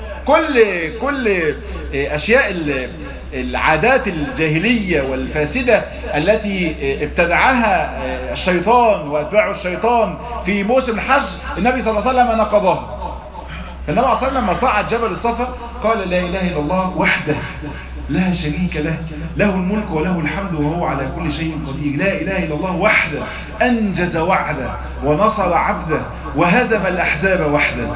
كل أشياء العادات الجاهلية والفاسدة التي ابتدعها الشيطان واتباع الشيطان في موسم الحج النبي صلى الله عليه وسلم نقضها. فالنبي عليه الصلاة والسلام لما صعد جبل الصفا قال لا إله إلا الله وحده لا شريك له، له الملك وله الحمد وهو على كل شيء قدير، لا إله إلا الله وحده أنجز وعده ونصر عبده وهزم الأحزاب وحده.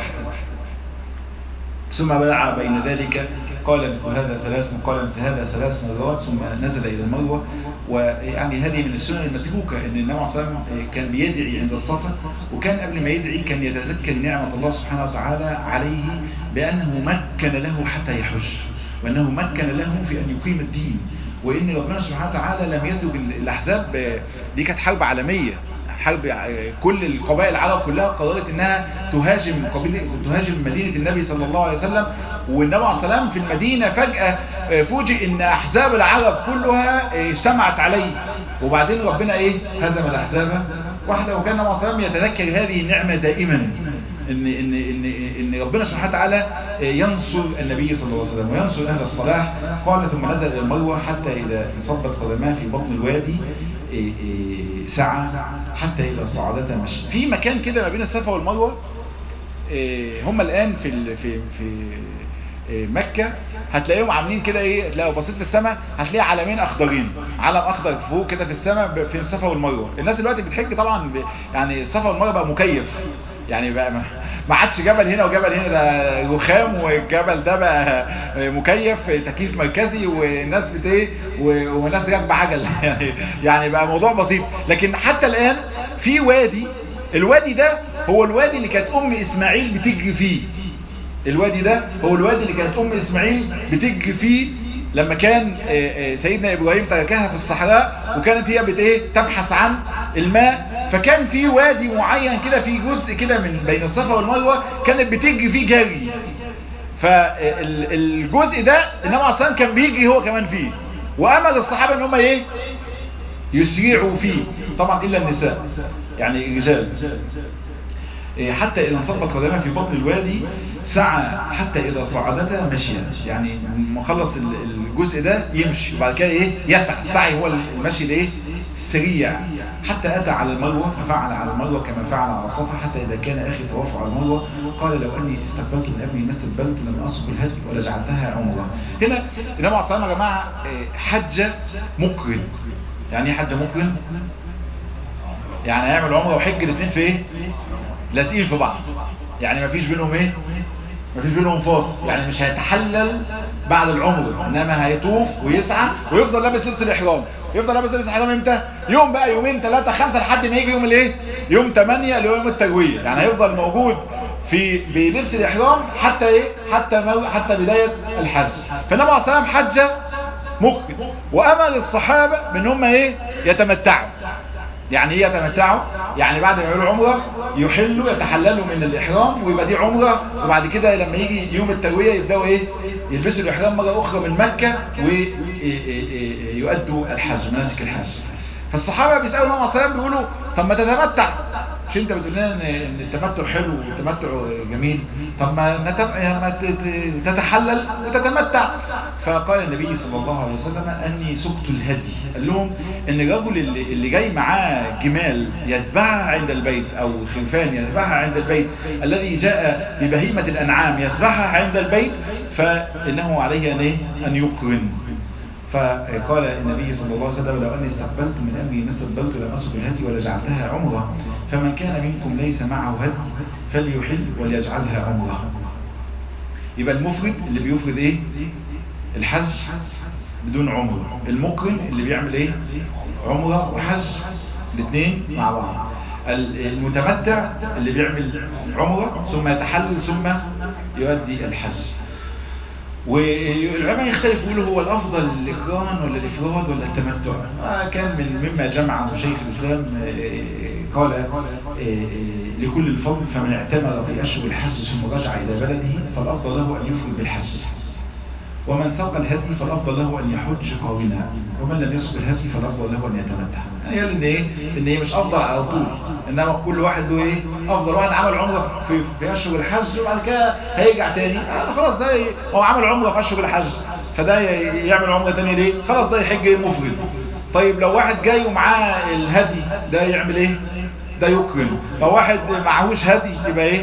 ثم باع بين ذلك قال مثل هذا ثلاث مرات ثم نزل إلى المروة. ويعني هذه من السنن المتروكة ان النبي صلى الله عليه وسلم كان بيدعي عند الصفا، وكان قبل ما يدعي كان يتذكر نعمة الله سبحانه وتعالى عليه بأنه مكن له حتى يحج، وأنه مكن له في أن يقيم الدين، وإن ربنا سبحانه وتعالى لم يترك الأحزاب. دي كانت حرب عالمية، حرب كل القبائل العرب كلها قررت انها تهاجم مدينة النبي صلى الله عليه وسلم. والنبي عليه الصلاة والسلام في المدينة فجأة فوجئ ان احزاب العرب كلها اجتمعت عليه، وبعدين ربنا هزم الاحزاب وحده. وكان النبي عليه الصلاة والسلام يتذكر هذه النعمة دائما، ان ربنا سبحانه وتعالى ينصر النبي صلى الله عليه وسلم وينصر اهل الصلاح. قال ثم نزل الى المروة حتى اذا انصبت قدماه في بطن الوادي سعى حتى إذا صعدتها مشي. في مكان كده ما بين الصفا والمروة، هم الآن في مكة هتلاقيهم عاملين كده هتلاقوا بصيت في السماء هتلاقي علمين اخضرين، علم اخضر فوق كده في السماء في الصفا والمروة. الناس دلوقتي بتحج طبعا يعني الصفا والمروة بقى مكيف، يعني بقى ما عادش جبل هنا وجبل هنا، ده رخام، والجبل ده بقى مكيف تكييف مركزي والناس والناس راكبه عجل يعني بقى موضوع بسيط. لكن حتى الآن في الوادي ده هو الوادي اللي كانت اسماعيل بتجري فيه. الوادي ده هو الوادي اللي كانت اسماعيل بتجري فيه لما كان سيدنا إبراهيم تركها في الصحراء، وكانت هي تبحث عن الماء. فكان في وادي معين كده، في جزء كده من بين الصفا والمروة كانت بتجري فيه جري. فالجزء ده النبي عليه الصلاة والسلام كان بيجري هو كمان فيه، وأمر الصحابة ان هم يسرعوا فيه، طبعا إلا النساء يعني الرجال. حتى إذا انصبت قدماه في بطن الوادي سعى حتى إذا صعدتها مشيا، يعني مخلص الجزء ده يمشي وبعد كده يسعى. السعي هو المشي ده السريع، حتى أتى على المروة ففعل على المروة كما فعل على الصفا، حتى إذا كان آخر طواف على المروة قال لو أني استقبلت من أبني ما استقبلت لم أسق الهدي ولا جعلتها عمرة. هنا النبي عليه الصلاة والسلام يا جماعة حجة مقرن. يعني ايه حجة مقرن؟ يعني هيعمل عمرة وحج الاثنين في لازقين في بعض، يعني مفيش بينهم مفيش بينهم فاصل، يعني مش هيتحلل بعد العمر، انما هيطوف ويسعى ويفضل لابس لبس الاحرام. يفضل لابس لبس الاحرام امتى؟ يوم بقى، يومين، 3، 5 لحد ما يجي يوم يوم 8 اللي هو يوم التروية. يعني هيفضل موجود بلبس الاحرام حتى بداية الحج. فالنبي عليه الصلاة والسلام حج مقرن، وامر الصحابة بان هم يتمتعوا. يعني ايه يتمتعوا؟ يعني بعد ما يعملوا عمره يحلوا يتحللوا من الاحرام ويبقى دي عمره، وبعد كده لما يجي يوم التروية يبداوا يلبسوا الاحرام مرة اخرى من مكة ويؤدوا الحج، مناسك الحج. فالصحابة بيسألوا النبي عليه الصلاة والسلام بيقولوا طب ما تتمتع، مش انت بتقول لنا ان التمتع حلو والتمتع جميل، طب ما تتحلل وتتمتع. فقال النبي صلى الله عليه وسلم اني سقت الهدي. قال لهم ان الرجل اللي جاي معاه جمال يذبحها عند البيت او خرفان يذبحها عند البيت، الذي جاء ببهيمة الانعام يذبحها عند البيت، فانه عليه ان يقرن. فقال النبي صلى الله عليه وسلم لو أني استقبلت من أمري ما استقبلت لم أسق الهدي ولا جعلتها عمرة، فمن كان منكم ليس معه هدي فليحل وليجعلها عمرة. يبقى المفرد اللي بيفرد الحج بدون عمرة، المقرن اللي بيعمل عمرة وحج الاثنين مع بعض، المتمتع اللي بيعمل عمرة ثم يتحلل ثم يؤدي الحج. والعلماء يختلفوا يقولوا هو الافضل الاقران ولا الافراد ولا التمتع. كان مما جمع شيخ الاسلام قال لكل الفضل، فمن اعتمر في اشهر الحج ثم رجع الى بلده فالافضل له ان يفرد بالحج، ومن ساق الهدي فالأفضل له أن يحج قارنا، ومن لم يسق الهدي فالأفضل له أن يتمتع. يعني إن إيه مش أفضل على طول، إنما كل واحد له إيه أفضل. واحد عمل عمرة في أشهر الحج وبعد كده هيرجع تاني، خلاص ده هو عمل عمرة في أشهر الحج، فده يعمل عمرة تاني ليه؟ خلاص ده يحج مفرد. طيب لو واحد جاي ومعاه الهدي ده يعمل إيه؟ ده يكرم. لو واحد معهوش هدي يبقى إيه؟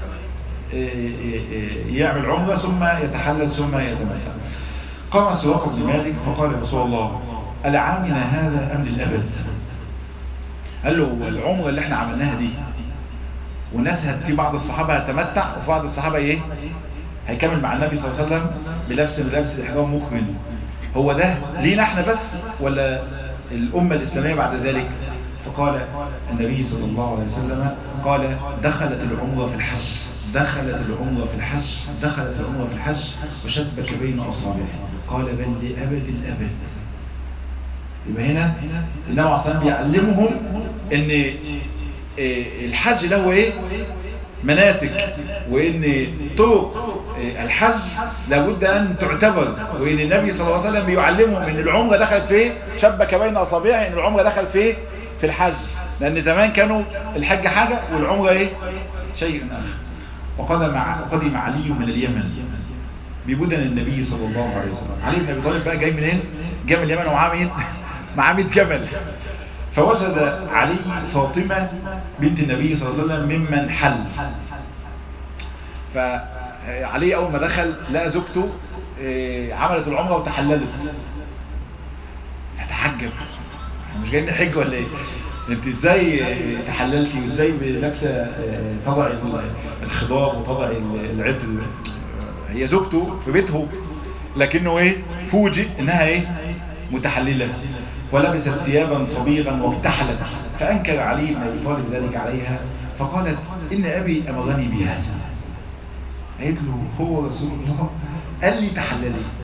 يعمل عمرة ثم يتحلل ثم يتمتع. قام سراقة بن مالك فقال يا رسول الله ألعامنا هذا أم للأبد؟ قال له العمرة اللي احنا عملناها دي وناس في بعض الصحابة هتمتع وفي بعض الصحابة ايه هيكمل مع النبي صلى الله عليه وسلم بلبس الإحرام مكرم، هو ده لينا احنا بس ولا الأمة الإسلامية بعد ذلك؟ فقال النبي صلى الله عليه وسلم قال دخلت العمرة في الحج، دخلت العمرة في الحج، دخلت العمرة في الحج وشبك بين أصابعه. قال بل لأبد الأبد. يبقى هنا النبي عليه الصلاة والسلام بيعلمهم ان الحج له ايه مناسك، وان طرق الحج لابد ان تعتبر، وان النبي صلى الله عليه وسلم بيعلمهم ان العمرة دخلت فيه شبك بين أصابعه، ان العمرة دخلت فيه في الحج، لان زمان كانوا الحج حاجة والعمرة ايه شيء آخر. وقدم علي من اليمن ببدن النبي صلى الله عليه وسلم. علي بن ابي طالب بقى جاي منين؟ جاي من اليمن ومعاه مين؟ معاه 100 جمل. فوجد علي فاطمة بنت النبي صلى الله عليه وسلم ممن حل. فعلي اول ما دخل لقى زوجته عملت العمرة وتحللت، فتعجب، مش جايين نحج ولا ايه؟ انت ازاي تحللتي وازاي لابسه طبع الخضار وطبع العطر؟ هي زوجته في بيته لكنه ايه فوجئ انها ايه متحلله، ولبست ثيابا صبيغا واكتحلت. فانكر علي بن ابي طالب ذلك عليها، فقالت ان ابي امرني بهذا. قالت له هو رسول الله قال لي تحللي،